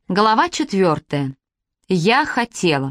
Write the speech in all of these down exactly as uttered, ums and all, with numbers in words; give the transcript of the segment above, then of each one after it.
Глава четвертая. Я хотела.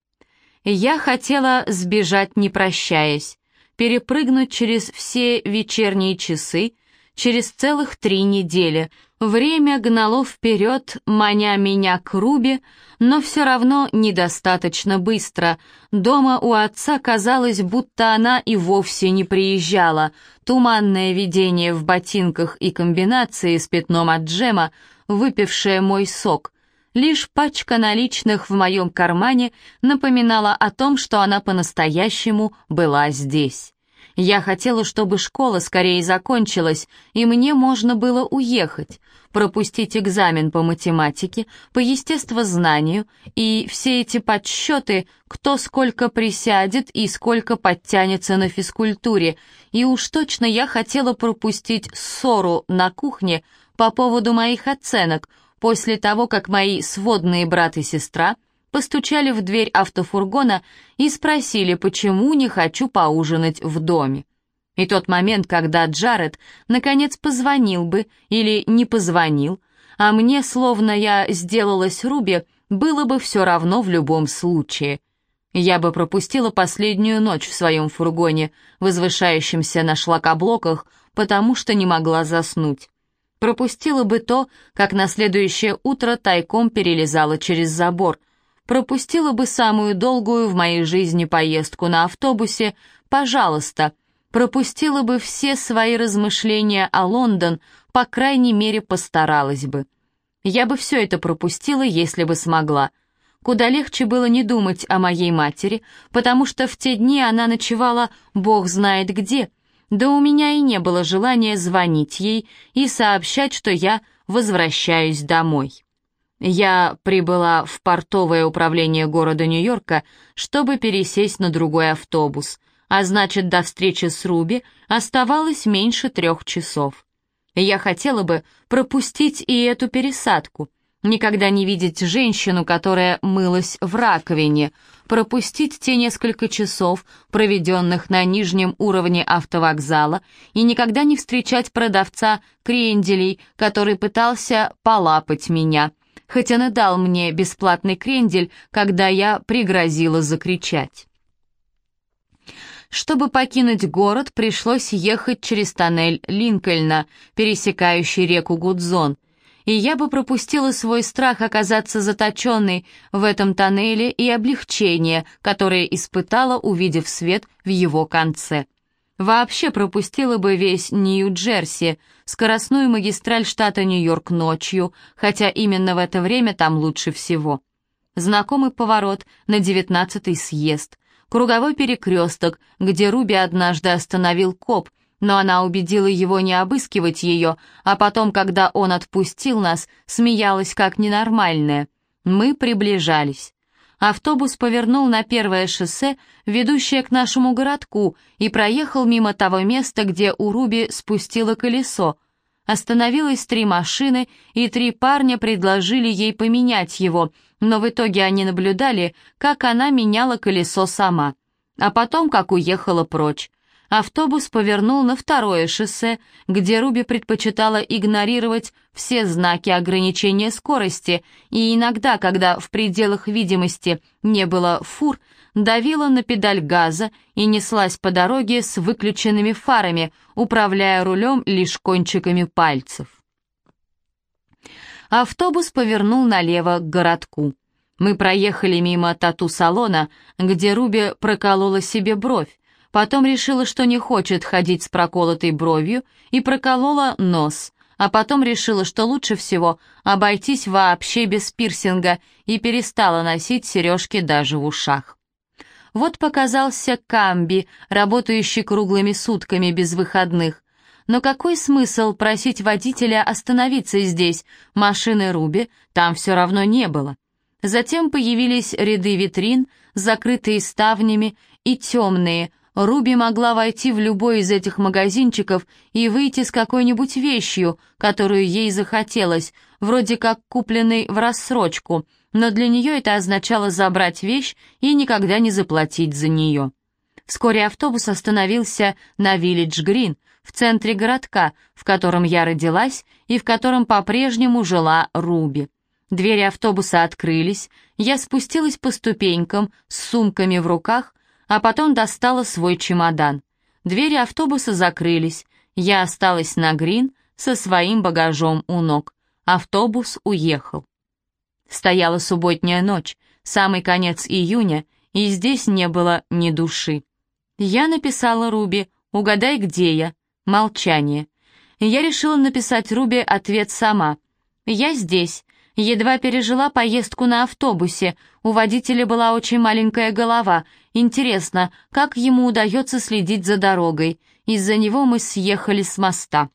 Я хотела сбежать, не прощаясь, перепрыгнуть через все вечерние часы, через целых три недели. Время гнало вперед, маня меня к Руби, но все равно недостаточно быстро. Дома у отца казалось, будто она и вовсе не приезжала. Туманное видение в ботинках и комбинации с пятном от джема, выпившее мой сок. Лишь пачка наличных в моем кармане напоминала о том, что она по-настоящему была здесь. Я хотела, чтобы школа скорее закончилась, и мне можно было уехать, пропустить экзамен по математике, по естествознанию, и все эти подсчеты, кто сколько присядет и сколько подтянется на физкультуре, и уж точно я хотела пропустить ссору на кухне по поводу моих оценок, после того, как мои сводные брат и сестра постучали в дверь автофургона и спросили, почему не хочу поужинать в доме. И тот момент, когда Джаред наконец позвонил бы или не позвонил, а мне, словно я сделалась Руби, было бы все равно в любом случае. Я бы пропустила последнюю ночь в своем фургоне, возвышающемся на шлакоблоках, потому что не могла заснуть. Пропустила бы то, как на следующее утро тайком перелезала через забор. Пропустила бы самую долгую в моей жизни поездку на автобусе, пожалуйста. Пропустила бы все свои размышления о Лондон, по крайней мере, постаралась бы. Я бы все это пропустила, если бы смогла. Куда легче было не думать о моей матери, потому что в те дни она ночевала бог знает где. Да у меня и не было желания звонить ей и сообщать, что я возвращаюсь домой. Я прибыла в портовое управление города Нью-Йорка, чтобы пересесть на другой автобус, а значит, до встречи с Руби оставалось меньше трех часов. Я хотела бы пропустить и эту пересадку, никогда не видеть женщину, которая мылась в раковине, пропустить те несколько часов, проведенных на нижнем уровне автовокзала, и никогда не встречать продавца кренделей, который пытался полапать меня, хоть он и дал мне бесплатный крендель, когда я пригрозила закричать. Чтобы покинуть город, пришлось ехать через тоннель Линкольна, пересекающий реку Гудзон, и я бы пропустила свой страх оказаться заточенной в этом тоннеле и облегчение, которое испытала, увидев свет в его конце. Вообще пропустила бы весь Нью-Джерси, скоростную магистраль штата Нью-Йорк ночью, хотя именно в это время там лучше всего. Знакомый поворот на девятнадцатый съезд, круговой перекресток, где Руби однажды остановил коп, но она убедила его не обыскивать ее, а потом, когда он отпустил нас, смеялась как ненормальная. Мы приближались. Автобус повернул на первое шоссе, ведущее к нашему городку, и проехал мимо того места, где у Руби спустило колесо. Остановилось три машины, и три парня предложили ей поменять его, но в итоге они наблюдали, как она меняла колесо сама, а потом, как уехала прочь. Автобус повернул на второе шоссе, где Руби предпочитала игнорировать все знаки ограничения скорости, и иногда, когда в пределах видимости не было фур, давила на педаль газа и неслась по дороге с выключенными фарами, управляя рулем лишь кончиками пальцев. Автобус повернул налево к городку. Мы проехали мимо тату-салона, где Руби проколола себе бровь, потом решила, что не хочет ходить с проколотой бровью, и проколола нос, а потом решила, что лучше всего обойтись вообще без пирсинга, и перестала носить сережки даже в ушах. Вот показался Камби, работающий круглыми сутками без выходных. Но какой смысл просить водителя остановиться здесь? Машины Руби там все равно не было. Затем появились ряды витрин, закрытые ставнями и темные. Руби могла войти в любой из этих магазинчиков и выйти с какой-нибудь вещью, которую ей захотелось, вроде как купленной в рассрочку, но для нее это означало забрать вещь и никогда не заплатить за нее. Вскоре автобус остановился на Виллидж-Грин, в центре городка, в котором я родилась и в котором по-прежнему жила Руби. Двери автобуса открылись, я спустилась по ступенькам с сумками в руках, а потом достала свой чемодан. Двери автобуса закрылись, я осталась на Грин со своим багажом у ног. Автобус уехал. Стояла субботняя ночь, самый конец июня, и здесь не было ни души. Я написала Руби: «Угадай, где я?» Молчание. Я решила написать Руби ответ сама. «Я здесь. Едва пережила поездку на автобусе. У водителя была очень маленькая голова. Интересно, как ему удается следить за дорогой? Из-за него мы съехали с моста».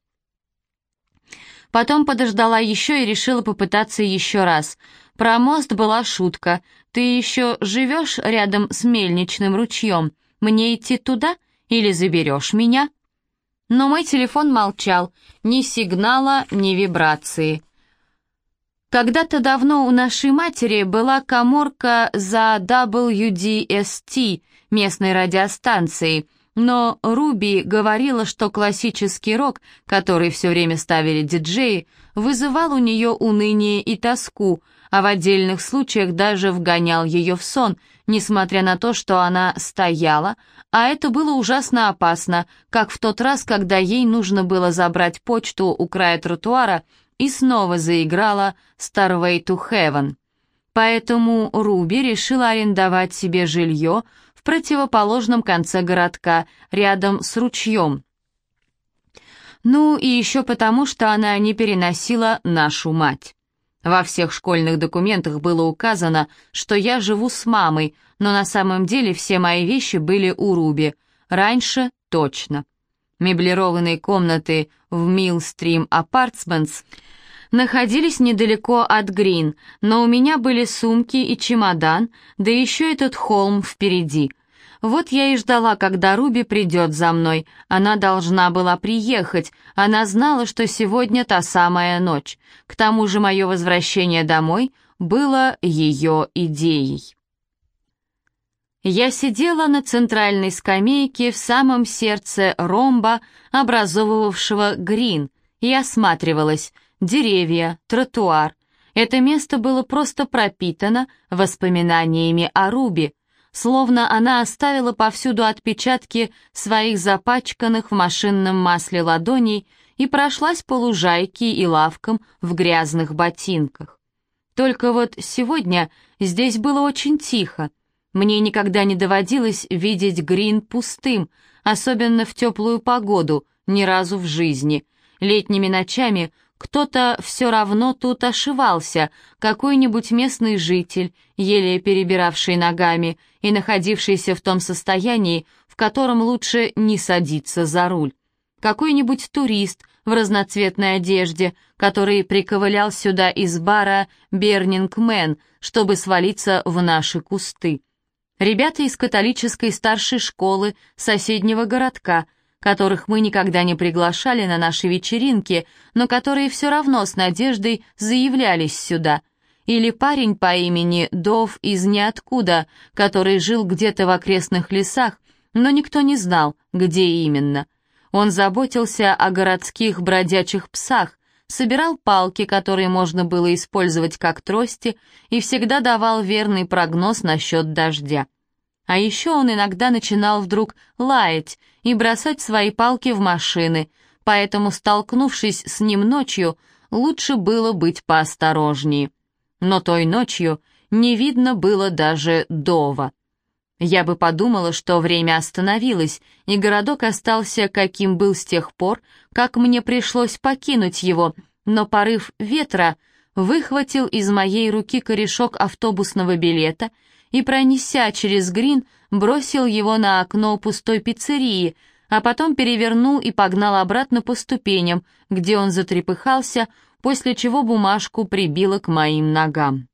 Потом подождала еще и решила попытаться еще раз. Про мост была шутка. «Ты еще живешь рядом с мельничным ручьем? Мне идти туда или заберешь меня?» Но мой телефон молчал, ни сигнала, ни вибрации. Когда-то давно у нашей матери была каморка за дабл ю ди эс ти, местной радиостанцией, но Руби говорила, что классический рок, который все время ставили диджеи, вызывал у нее уныние и тоску, а в отдельных случаях даже вгонял ее в сон, несмотря на то, что она стояла, а это было ужасно опасно, как в тот раз, когда ей нужно было забрать почту у края тротуара, и снова заиграла «Starway to Heaven». Поэтому Руби решила арендовать себе жилье в противоположном конце городка, рядом с ручьем. Ну и еще потому, что она не переносила нашу мать. Во всех школьных документах было указано, что я живу с мамой, но на самом деле все мои вещи были у Руби. Раньше точно. Меблированные комнаты в Millstream Apartments находились недалеко от Грин, но у меня были сумки и чемодан, да еще этот холм впереди. Вот я и ждала, когда Руби придет за мной. Она должна была приехать, она знала, что сегодня та самая ночь. К тому же мое возвращение домой было ее идеей. Я сидела на центральной скамейке в самом сердце ромба, образовывавшего Грин, и осматривалась. Деревья, тротуар. Это место было просто пропитано воспоминаниями о Руби, словно она оставила повсюду отпечатки своих запачканных в машинном масле ладоней и прошлась по лужайке и лавкам в грязных ботинках. Только вот сегодня здесь было очень тихо. Мне никогда не доводилось видеть Грин пустым, особенно в теплую погоду, ни разу в жизни. Летними ночами кто-то все равно тут ошивался, какой-нибудь местный житель, еле перебиравший ногами и находившийся в том состоянии, в котором лучше не садиться за руль. Какой-нибудь турист в разноцветной одежде, который приковылял сюда из бара «Бернинг Мэн», чтобы свалиться в наши кусты. Ребята из католической старшей школы соседнего городка, которых мы никогда не приглашали на наши вечеринки, но которые все равно с надеждой заявлялись сюда. Или парень по имени Дов из ниоткуда, который жил где-то в окрестных лесах, но никто не знал, где именно. Он заботился о городских бродячих псах, собирал палки, которые можно было использовать как трости, и всегда давал верный прогноз насчет дождя. А еще он иногда начинал вдруг лаять и бросать свои палки в машины, поэтому, столкнувшись с ним ночью, лучше было быть поосторожнее. Но той ночью не видно было даже Дова. Я бы подумала, что время остановилось, и городок остался каким был с тех пор, как мне пришлось покинуть его, но порыв ветра выхватил из моей руки корешок автобусного билета и, пронеся через Грин, бросил его на окно пустой пиццерии, а потом перевернул и погнал обратно по ступеням, где он затрепыхался, после чего бумажку прибило к моим ногам.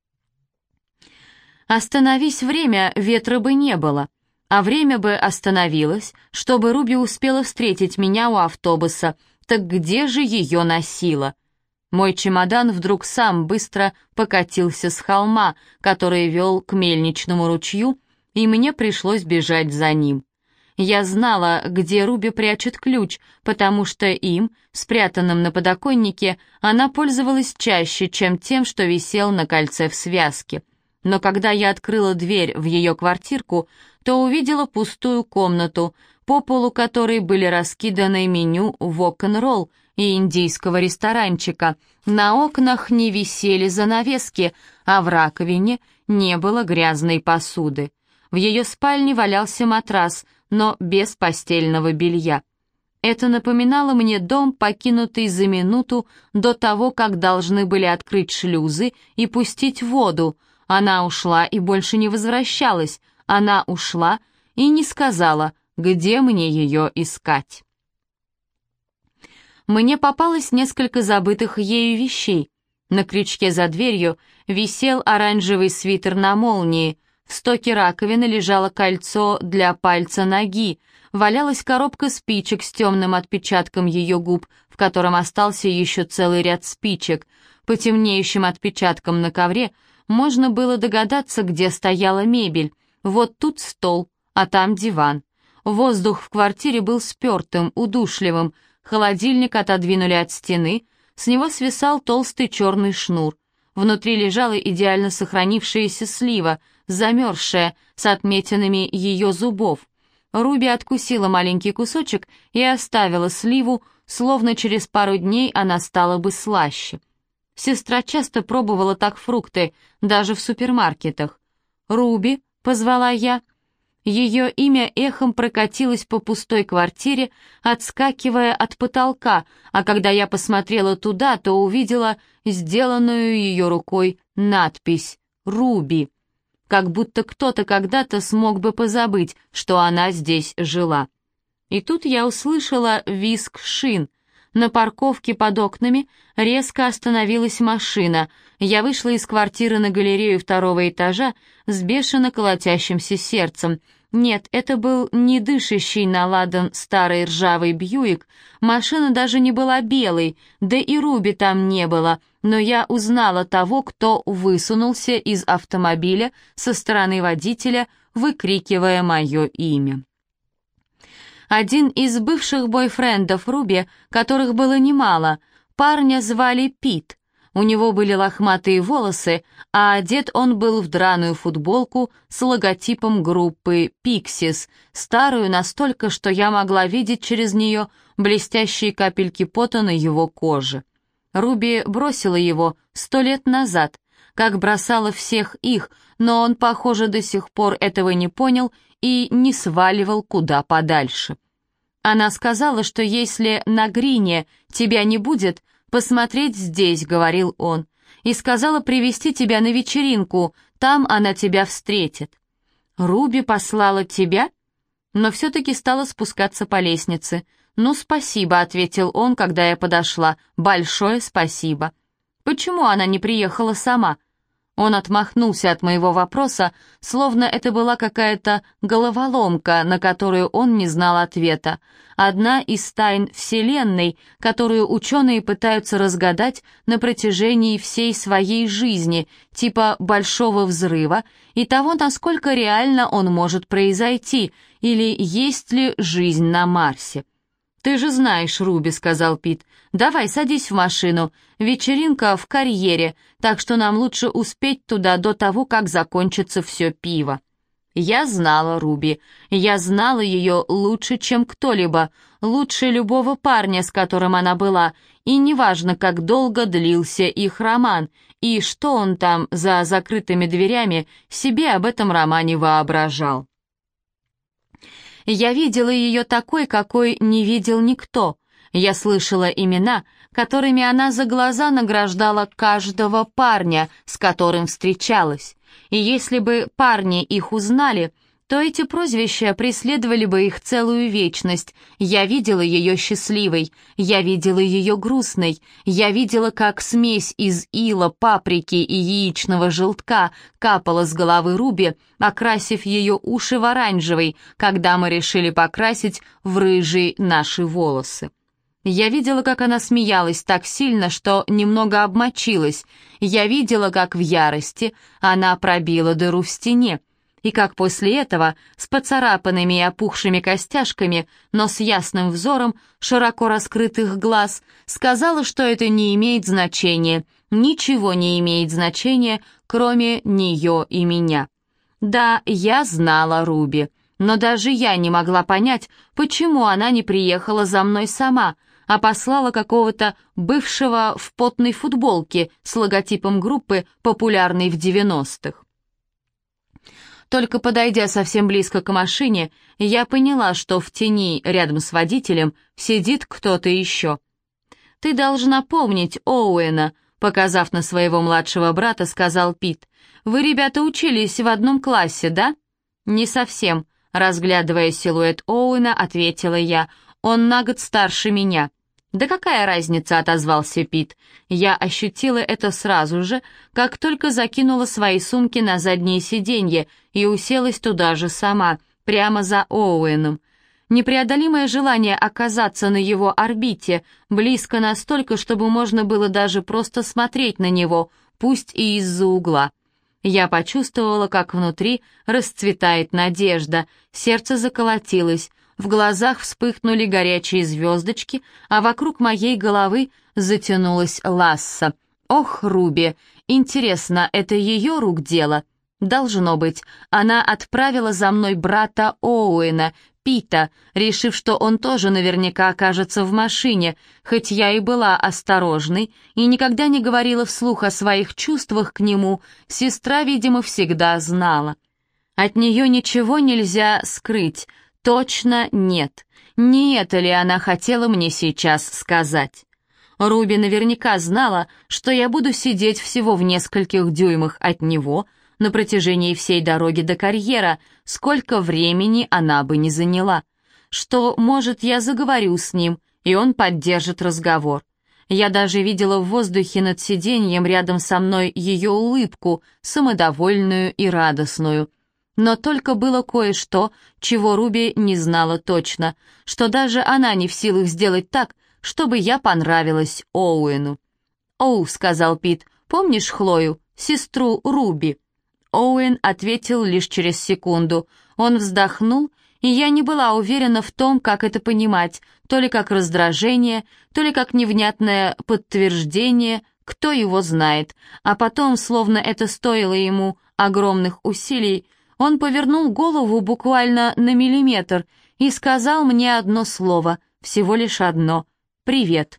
Остановись время, ветра бы не было, а время бы остановилось, чтобы Руби успела встретить меня у автобуса, так где же ее носило? Мой чемодан вдруг сам быстро покатился с холма, который вел к мельничному ручью, и мне пришлось бежать за ним. Я знала, где Руби прячет ключ, потому что им, спрятанным на подоконнике, она пользовалась чаще, чем тем, что висел на кольце в связке. Но когда я открыла дверь в ее квартирку, то увидела пустую комнату, по полу которой были раскиданы меню вок-н-ролл и индийского ресторанчика. На окнах не висели занавески, а в раковине не было грязной посуды. В ее спальне валялся матрас, но без постельного белья. Это напоминало мне дом, покинутый за минуту до того, как должны были открыть шлюзы и пустить воду. Она ушла и больше не возвращалась. Она ушла и не сказала, где мне ее искать. Мне попалось несколько забытых ею вещей. На крючке за дверью висел оранжевый свитер на молнии, в стоке раковины лежало кольцо для пальца ноги, валялась коробка спичек с темным отпечатком ее губ, в котором остался еще целый ряд спичек. По темнеющим отпечаткам на ковре можно было догадаться, где стояла мебель. Вот тут стол, а там диван. Воздух в квартире был спертым, удушливым, холодильник отодвинули от стены, с него свисал толстый черный шнур. Внутри лежала идеально сохранившаяся слива, замерзшая, с отметинами ее зубов. Руби откусила маленький кусочек и оставила сливу, словно через пару дней она стала бы слаще. Сестра часто пробовала так фрукты, даже в супермаркетах. «Руби», — позвала я. Ее имя эхом прокатилось по пустой квартире, отскакивая от потолка, а когда я посмотрела туда, то увидела сделанную ее рукой надпись «Руби». Как будто кто-то когда-то смог бы позабыть, что она здесь жила. И тут я услышала визг шин. На парковке под окнами резко остановилась машина. Я вышла из квартиры на галерею второго этажа с бешено колотящимся сердцем. Нет, это был не дышащий на ладан старый ржавый Бьюик, машина даже не была белой, да и Руби там не было, но я узнала того, кто высунулся из автомобиля со стороны водителя, выкрикивая мое имя. Один из бывших бойфрендов Руби, которых было немало, парня звали Пит. У него были лохматые волосы, а одет он был в драную футболку с логотипом группы Pixies, старую настолько, что я могла видеть через нее блестящие капельки пота на его коже. Руби бросила его сто лет назад, как бросала всех их, но он, похоже, до сих пор этого не понял и не сваливал куда подальше. Она сказала, что если на Грине тебя не будет, «Посмотреть здесь», — говорил он, — «и сказала привести тебя на вечеринку, там она тебя встретит». «Руби послала тебя?» Но все-таки стала спускаться по лестнице. «Ну, спасибо», — ответил он, когда я подошла, — «большое спасибо». «Почему она не приехала сама?» Он отмахнулся от моего вопроса, словно это была какая-то головоломка, на которую он не знал ответа. Одна из тайн Вселенной, которую ученые пытаются разгадать на протяжении всей своей жизни, типа Большого взрыва, и того, насколько реально он может произойти, или есть ли жизнь на Марсе. «Ты же знаешь, Руби», — сказал Пит, — «давай садись в машину, вечеринка в карьере, так что нам лучше успеть туда до того, как закончится все пиво». Я знала Руби, я знала ее лучше, чем кто-либо, лучше любого парня, с которым она была, и неважно, как долго длился их роман, и что он там за закрытыми дверями себе об этом романе воображал. Я видела ее такой, какой не видел никто. Я слышала имена, которыми она за глаза награждала каждого парня, с которым встречалась. И если бы парни их узнали, то эти прозвища преследовали бы их целую вечность. Я видела ее счастливой, я видела ее грустной, я видела, как смесь из ила, паприки и яичного желтка капала с головы Руби, окрасив ее уши в оранжевый, когда мы решили покрасить в рыжий наши волосы. Я видела, как она смеялась так сильно, что немного обмочилась. Я видела, как в ярости она пробила дыру в стене. и как после этого, с поцарапанными и опухшими костяшками, но с ясным взором, широко раскрытых глаз, сказала, что это не имеет значения, ничего не имеет значения, кроме нее и меня. Да, я знала Руби, но даже я не могла понять, почему она не приехала за мной сама, а послала какого-то бывшего в потной футболке с логотипом группы, популярной в девяностых. Только подойдя совсем близко к машине, я поняла, что в тени рядом с водителем сидит кто-то еще. «Ты должна помнить Оуэна», — показав на своего младшего брата, сказал Пит. «Вы, ребята, учились в одном классе, да?» «Не совсем», — разглядывая силуэт Оуэна, ответила я. «Он на год старше меня». «Да какая разница?» — отозвался Пит. Я ощутила это сразу же, как только закинула свои сумки на заднее сиденье и уселась туда же сама, прямо за Оуэном. Непреодолимое желание оказаться на его орбите, близко настолько, чтобы можно было даже просто смотреть на него, пусть и из-за угла. Я почувствовала, как внутри расцветает надежда, сердце заколотилось, в глазах вспыхнули горячие звездочки, а вокруг моей головы затянулась ласса. Ох, Руби, интересно, это ее рук дело? Должно быть, она отправила за мной брата Оуэна, Пита, решив, что он тоже наверняка окажется в машине, хоть я и была осторожной и никогда не говорила вслух о своих чувствах к нему, сестра, видимо, всегда знала. От нее ничего нельзя скрыть, точно нет. Не это ли она хотела мне сейчас сказать? Руби наверняка знала, что я буду сидеть всего в нескольких дюймах от него на протяжении всей дороги до карьера, сколько времени она бы не заняла. Что, может, я заговорю с ним, и он поддержит разговор. Я даже видела в воздухе над сиденьем рядом со мной ее улыбку, самодовольную и радостную. Но только было кое-что, чего Руби не знала точно, что даже она не в силах сделать так, чтобы я понравилась Оуэну. «Оу», — сказал Пит, — «помнишь Хлою, сестру Руби?» Оуэн ответил лишь через секунду. Он вздохнул, и я не была уверена в том, как это понимать, то ли как раздражение, то ли как невнятное подтверждение, кто его знает. А потом, словно это стоило ему огромных усилий, он повернул голову буквально на миллиметр и сказал мне одно слово, всего лишь одно — «Привет».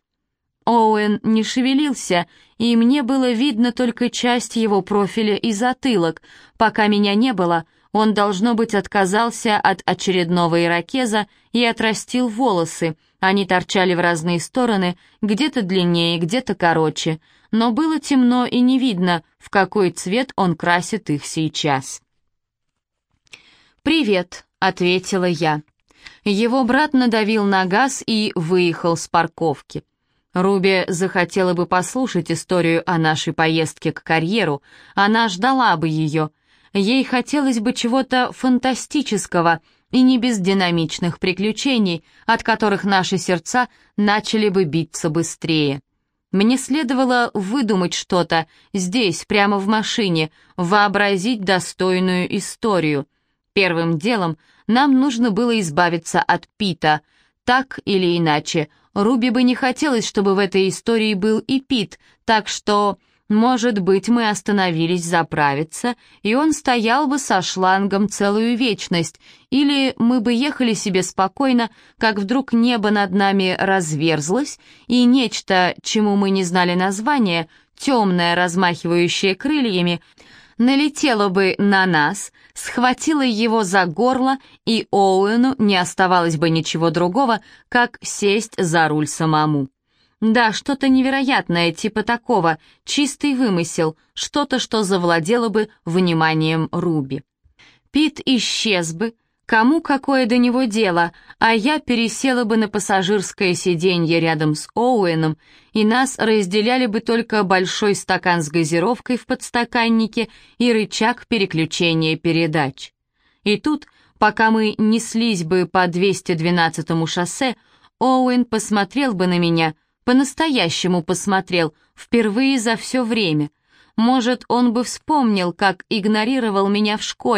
Оуэн не шевелился, и мне было видно только часть его профиля и затылок. Пока меня не было, он, должно быть, отказался от очередного ирокеза и отрастил волосы. Они торчали в разные стороны, где-то длиннее, где-то короче, но было темно и не видно, в какой цвет он красит их сейчас. «Привет», — ответила я. Его брат надавил на газ и выехал с парковки. Руби захотела бы послушать историю о нашей поездке к карьеру, она ждала бы ее. Ей хотелось бы чего-то фантастического и не без динамичных приключений, от которых наши сердца начали бы биться быстрее. Мне следовало выдумать что-то здесь, прямо в машине, вообразить достойную историю. Первым делом нам нужно было избавиться от Пита. Так или иначе, Руби бы не хотелось, чтобы в этой истории был и Пит, так что, может быть, мы остановились заправиться, и он стоял бы со шлангом целую вечность, или мы бы ехали себе спокойно, как вдруг небо над нами разверзлось, и нечто, чему мы не знали названия, темное, размахивающее крыльями, налетела бы на нас, схватила его за горло, и Оуэну не оставалось бы ничего другого, как сесть за руль самому. Да, что-то невероятное, типа такого, чистый вымысел, что-то, что завладело бы вниманием Руби. Пит исчез бы, кому какое до него дело, а я пересела бы на пассажирское сиденье рядом с Оуэном, и нас разделяли бы только большой стакан с газировкой в подстаканнике и рычаг переключения передач. И тут, пока мы неслись бы по двести двенадцатому шоссе, Оуэн посмотрел бы на меня, по-настоящему посмотрел, впервые за все время. Может, он бы вспомнил, как игнорировал меня в школе,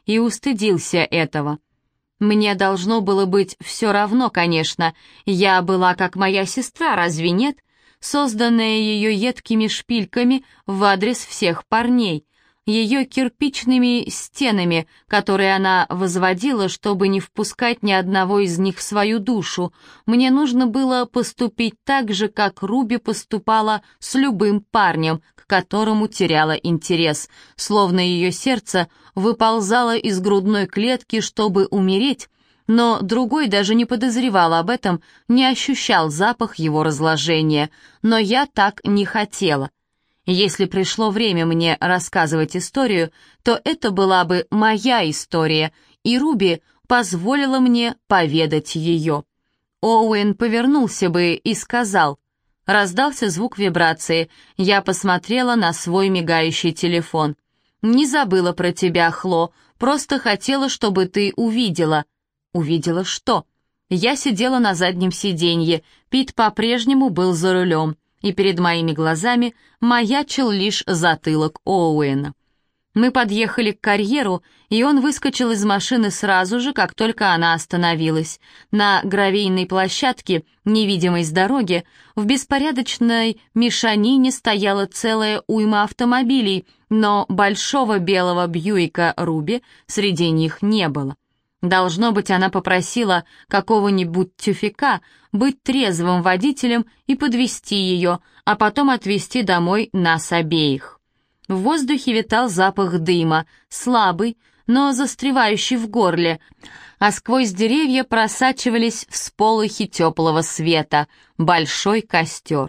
и устыдился этого. Мне должно было быть все равно, конечно. Я была как моя сестра, разве нет? Созданная ее едкими шпильками в адрес всех парней, ее кирпичными стенами, которые она возводила, чтобы не впускать ни одного из них в свою душу. Мне нужно было поступить так же, как Руби поступала с любым парнем, к которому теряла интерес, словно ее сердце выползало из грудной клетки, чтобы умереть, но другой даже не подозревал об этом, не ощущал запах его разложения, но я так не хотела. Если пришло время мне рассказывать историю, то это была бы моя история, и Руби позволила мне поведать ее. Оуэн повернулся бы и сказал. Раздался звук вибрации. Я посмотрела на свой мигающий телефон. «Не забыла про тебя, Хло, просто хотела, чтобы ты увидела». «Увидела что?» Я сидела на заднем сиденье, Пит по-прежнему был за рулем, и перед моими глазами маячил лишь затылок Оуэна. Мы подъехали к карьеру, и он выскочил из машины сразу же, как только она остановилась. На гравийной площадке, невидимой с дороги, в беспорядочной мешанине стояла целая уйма автомобилей, но большого белого Бьюика Руби среди них не было. Должно быть, она попросила какого-нибудь тюфяка быть трезвым водителем и подвезти ее, а потом отвезти домой нас обеих. В воздухе витал запах дыма, слабый, но застревающий в горле, а сквозь деревья просачивались всполохи теплого света, большой костер.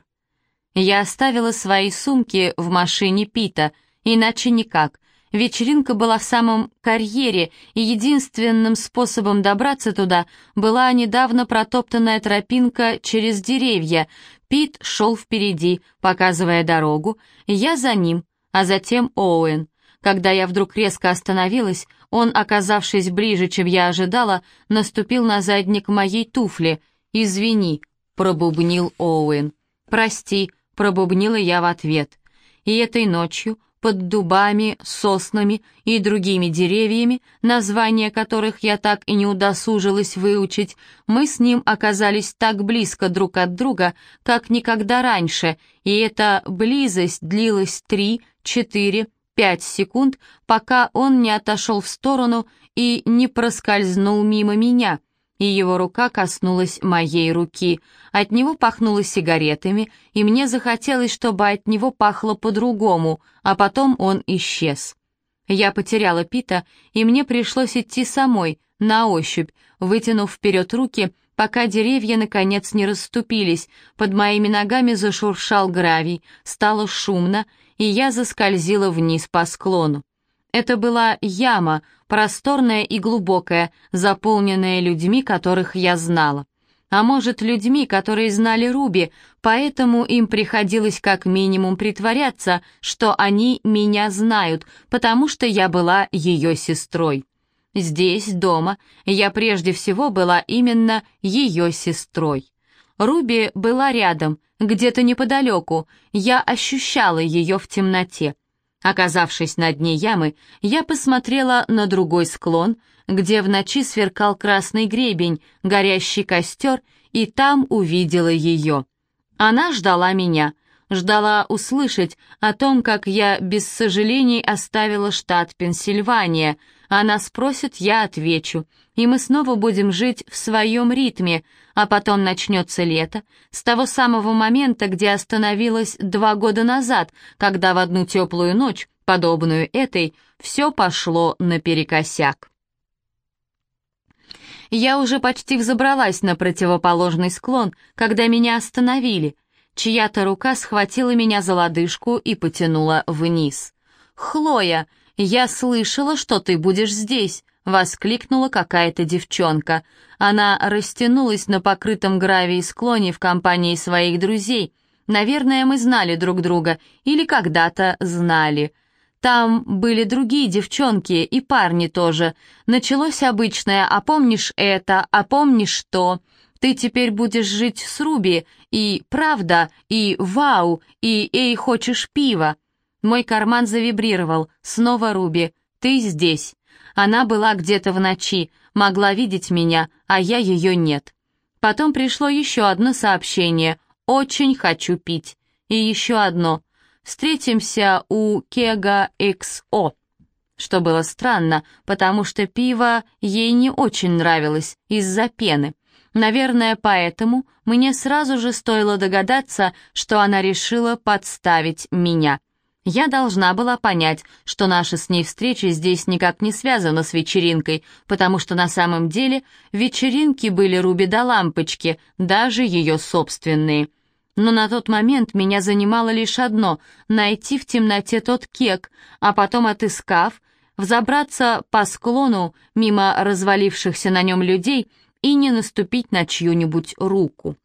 Я оставила свои сумки в машине Пита, иначе никак. Вечеринка была в самом карьере, и единственным способом добраться туда была недавно протоптанная тропинка через деревья. Пит шел впереди, показывая дорогу, я за ним, а затем Оуэн. Когда я вдруг резко остановилась, он, оказавшись ближе, чем я ожидала, наступил на задник моей туфли. «Извини», — пробубнил Оуэн. «Прости», — пробубнила я в ответ. И этой ночью под дубами, соснами и другими деревьями, названия которых я так и не удосужилась выучить, мы с ним оказались так близко друг от друга, как никогда раньше, и эта близость длилась три, четыре, пять секунд, пока он не отошел в сторону и не проскользнул мимо меня, и его рука коснулась моей руки. От него пахнуло сигаретами, и мне захотелось, чтобы от него пахло по-другому, а потом он исчез. Я потеряла Пита, и мне пришлось идти самой, на ощупь, вытянув вперед руки, пока деревья наконец не расступились, под моими ногами зашуршал гравий, стало шумно, и я заскользила вниз по склону. Это была яма, просторная и глубокая, заполненная людьми, которых я знала. А может, людьми, которые знали Руби, поэтому им приходилось как минимум притворяться, что они меня знают, потому что я была ее сестрой. Здесь, дома, я прежде всего была именно ее сестрой. Руби была рядом, где-то неподалеку, я ощущала ее в темноте. Оказавшись на дне ямы, я посмотрела на другой склон, где в ночи сверкал красный гребень, горящий костер, и там увидела ее. Она ждала меня, ждала услышать о том, как я без сожалений оставила штат Пенсильвания. Она спросит, я отвечу, и мы снова будем жить в своем ритме, а потом начнется лето, с того самого момента, где остановилась два года назад, когда в одну теплую ночь, подобную этой, все пошло наперекосяк. Я уже почти взобралась на противоположный склон, когда меня остановили. Чья-то рука схватила меня за лодыжку и потянула вниз. «Хлоя, я слышала, что ты будешь здесь», — воскликнула какая-то девчонка. Она растянулась на покрытом гравии склоне в компании своих друзей. Наверное, мы знали друг друга или когда-то знали. Там были другие девчонки и парни тоже. Началось обычное «а помнишь это?», «а помнишь то?». «Ты теперь будешь жить с Руби», и «правда», и «вау», и «эй, хочешь пива?». Мой карман завибрировал. Снова Руби. «Ты здесь». Она была где-то в ночи, могла видеть меня, а я ее нет. Потом пришло еще одно сообщение «Очень хочу пить». И еще одно «Встретимся у Кега икс о». Что было странно, потому что пиво ей не очень нравилось из-за пены. Наверное, поэтому мне сразу же стоило догадаться, что она решила подставить меня. Я должна была понять, что наша с ней встреча здесь никак не связана с вечеринкой, потому что на самом деле вечеринки были Руби до лампочки, даже ее собственные. Но на тот момент меня занимало лишь одно — найти в темноте тот кек, а потом, отыскав, взобраться по склону мимо развалившихся на нем людей и не наступить на чью-нибудь руку.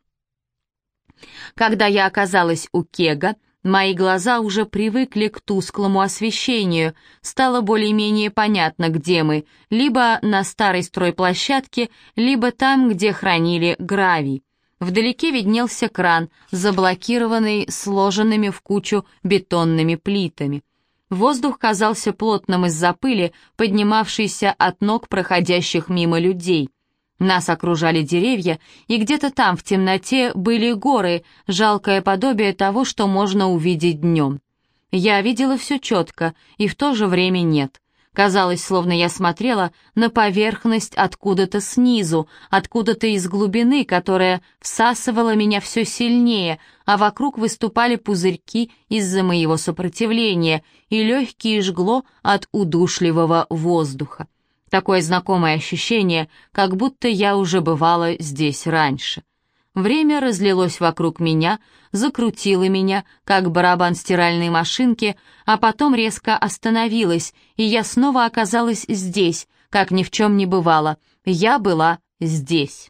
Когда я оказалась у кега, мои глаза уже привыкли к тусклому освещению, стало более-менее понятно, где мы, либо на старой стройплощадке, либо там, где хранили гравий. Вдалеке виднелся кран, заблокированный сложенными в кучу бетонными плитами. Воздух казался плотным из-за пыли, поднимавшейся от ног проходящих мимо людей. Нас окружали деревья, и где-то там в темноте были горы, жалкое подобие того, что можно увидеть днем. Я видела все четко, и в то же время нет. Казалось, словно я смотрела на поверхность откуда-то снизу, откуда-то из глубины, которая всасывала меня все сильнее, а вокруг выступали пузырьки из-за моего сопротивления, и легкие жгло от удушливого воздуха. Такое знакомое ощущение, как будто я уже бывала здесь раньше. Время разлилось вокруг меня, закрутило меня, как барабан стиральной машинки, а потом резко остановилось, и я снова оказалась здесь, как ни в чем не бывало. Я была здесь.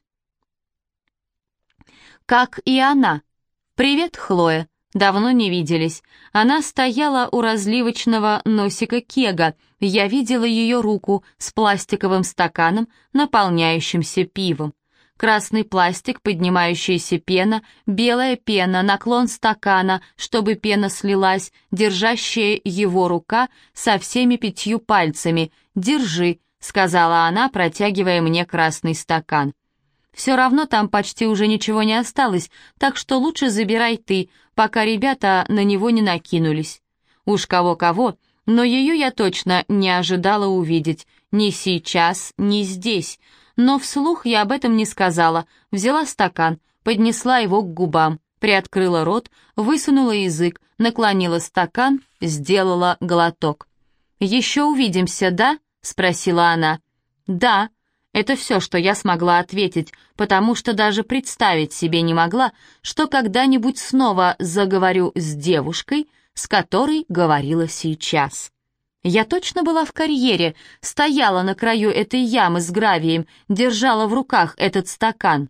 Как и она. «Привет, Хлоя». Давно не виделись. Она стояла у разливочного носика кега. Я видела ее руку с пластиковым стаканом, наполняющимся пивом. Красный пластик, поднимающаяся пена, белая пена, наклон стакана, чтобы пена слилась, держащая его рука со всеми пятью пальцами. «Держи», — сказала она, протягивая мне красный стакан. «Все равно там почти уже ничего не осталось, так что лучше забирай ты, пока ребята на него не накинулись». Уж кого-кого, но ее я точно не ожидала увидеть, ни сейчас, ни здесь. Но вслух я об этом не сказала, взяла стакан, поднесла его к губам, приоткрыла рот, высунула язык, наклонила стакан, сделала глоток. «Еще увидимся, да?» — спросила она. «Да». Это все, что я смогла ответить, потому что даже представить себе не могла, что когда-нибудь снова заговорю с девушкой, с которой говорила сейчас. Я точно была в карьере, стояла на краю этой ямы с гравием, держала в руках этот стакан.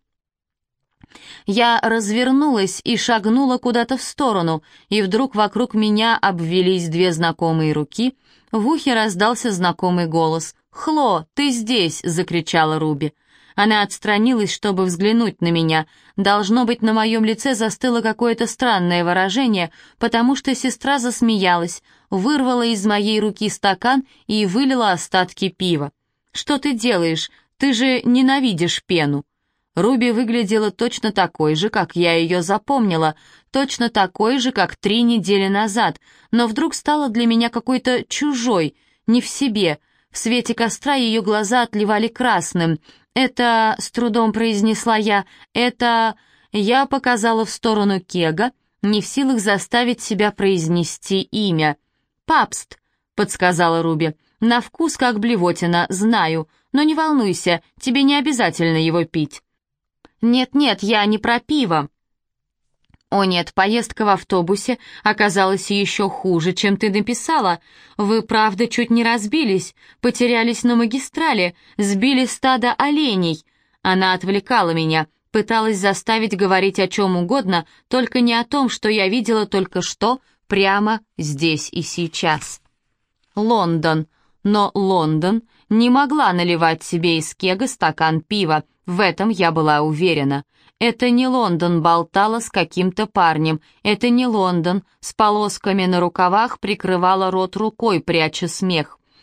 Я развернулась и шагнула куда-то в сторону, и вдруг вокруг меня обвелись две знакомые руки, в ухе раздался знакомый голос. «Хло, ты здесь!» — закричала Руби. Она отстранилась, чтобы взглянуть на меня. Должно быть, на моем лице застыло какое-то странное выражение, потому что сестра засмеялась, вырвала из моей руки стакан и вылила остатки пива. «Что ты делаешь? Ты же ненавидишь пену!» Руби выглядела точно такой же, как я ее запомнила, точно такой же, как три недели назад, но вдруг стала для меня какой-то чужой, не в себе. В свете костра ее глаза отливали красным. «Это...» — с трудом произнесла я. «Это...» — я показала в сторону кега, не в силах заставить себя произнести имя. «Папст», — подсказала Руби. «На вкус как блевотина, знаю, но не волнуйся, тебе не обязательно его пить». «Нет-нет, я не про пиво». «О нет, поездка в автобусе оказалась еще хуже, чем ты написала. Вы, правда, чуть не разбились, потерялись на магистрали, сбили стадо оленей». Она отвлекала меня, пыталась заставить говорить о чем угодно, только не о том, что я видела только что, прямо здесь и сейчас. Лондон. Но Лондон не могла наливать себе из кега стакан пива, в этом я была уверена. Это не Лондон болтала с каким-то парнем, это не Лондон с полосками на рукавах прикрывала рот рукой, пряча смех.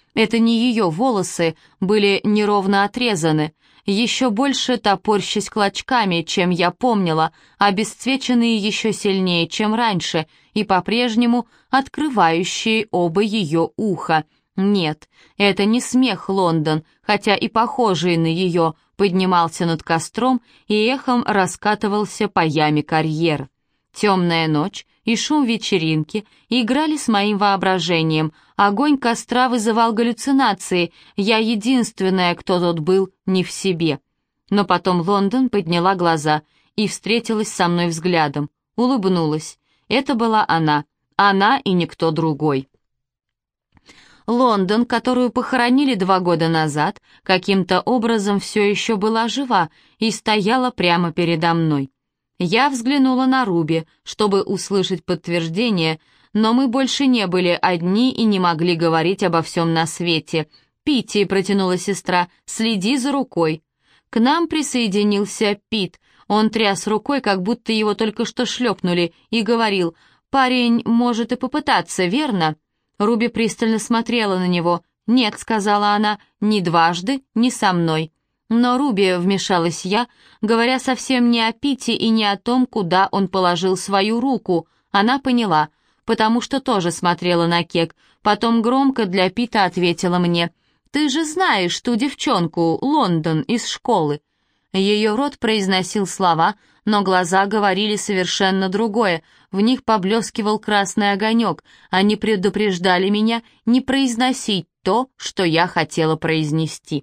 Это не ее волосы были неровно отрезаны, еще больше топорщась клочками, чем я помнила, обесцвеченные еще сильнее, чем раньше, и по-прежнему открывающие оба ее уха. Нет, это не смех Лондон, хотя и похожий на ее, поднимался над костром и эхом раскатывался по яме карьер. Темная ночь и шум вечеринки играли с моим воображением. Огонь костра вызывал галлюцинации, я единственная, кто тут был не в себе. Но потом Лондон подняла глаза и встретилась со мной взглядом, улыбнулась. Это была она, она и никто другой. Лондон, которую похоронили два года назад, каким-то образом все еще была жива и стояла прямо передо мной. Я взглянула на Руби, чтобы услышать подтверждение, но мы больше не были одни и не могли говорить обо всем на свете. «Питти», — протянула сестра, — «следи за рукой». К нам присоединился Пит. Он тряс рукой, как будто его только что шлепнули, и говорил: «Парень может и попытаться, верно?» Руби пристально смотрела на него. «Нет», — сказала она, — «ни дважды, ни со мной». Но Руби, вмешалась я, говоря совсем не о Пите и не о том, куда он положил свою руку. Она поняла, потому что тоже смотрела на кек. Потом громко для Пита ответила мне: «Ты же знаешь ту девчонку, Лондон, из школы». Ее рот произносил слова, но глаза говорили совершенно другое. В них поблескивал красный огонек. Они предупреждали меня не произносить то, что я хотела произнести.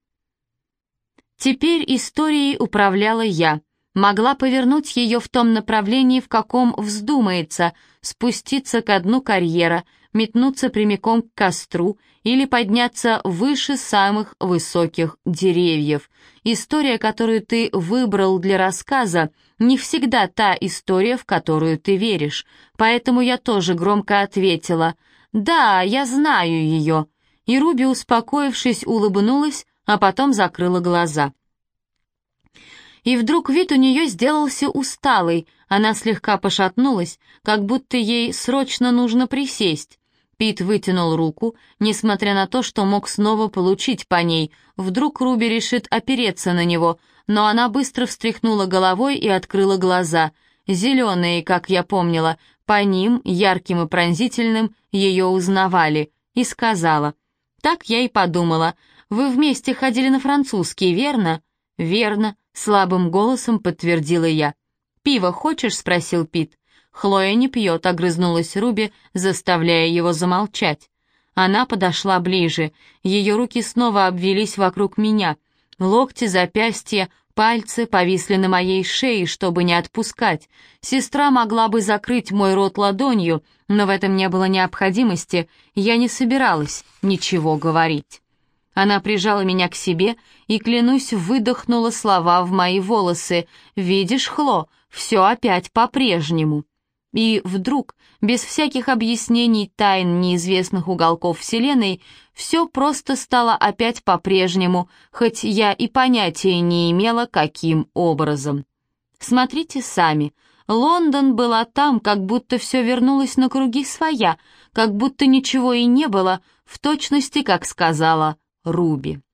Теперь историей управляла я, могла повернуть ее в том направлении, в каком вздумается, спуститься ко дну карьера, метнуться прямиком к костру или подняться выше самых высоких деревьев. История, которую ты выбрал для рассказа, не всегда та история, в которую ты веришь, поэтому я тоже громко ответила: «Да, я знаю ее». И Руби, успокоившись, улыбнулась, а потом закрыла глаза. И вдруг вид у нее сделался усталый, она слегка пошатнулась, как будто ей срочно нужно присесть. Пит вытянул руку, несмотря на то, что мог снова получить по ней. Вдруг Руби решит опереться на него, но она быстро встряхнула головой и открыла глаза. Зеленые, как я помнила, по ним, ярким и пронзительным, ее узнавали, и сказала: «Так я и подумала. Вы вместе ходили на французский, верно?» «Верно», — слабым голосом подтвердила я. «Пиво хочешь?» — спросил Пит. «Хлоя не пьет», — огрызнулась Руби, заставляя его замолчать. Она подошла ближе. Ее руки снова обвились вокруг меня. Локти, запястья, пальцы повисли на моей шее, чтобы не отпускать. Сестра могла бы закрыть мой рот ладонью, но в этом не было необходимости. Я не собиралась ничего говорить. Она прижала меня к себе и, клянусь, выдохнула слова в мои волосы. «Видишь, Хло, все опять по-прежнему». И вдруг, без всяких объяснений тайн неизвестных уголков Вселенной, все просто стало опять по-прежнему, хоть я и понятия не имела, каким образом. Смотрите сами. Лондон была там, как будто все вернулось на круги своя, как будто ничего и не было, в точности, как сказала Руби.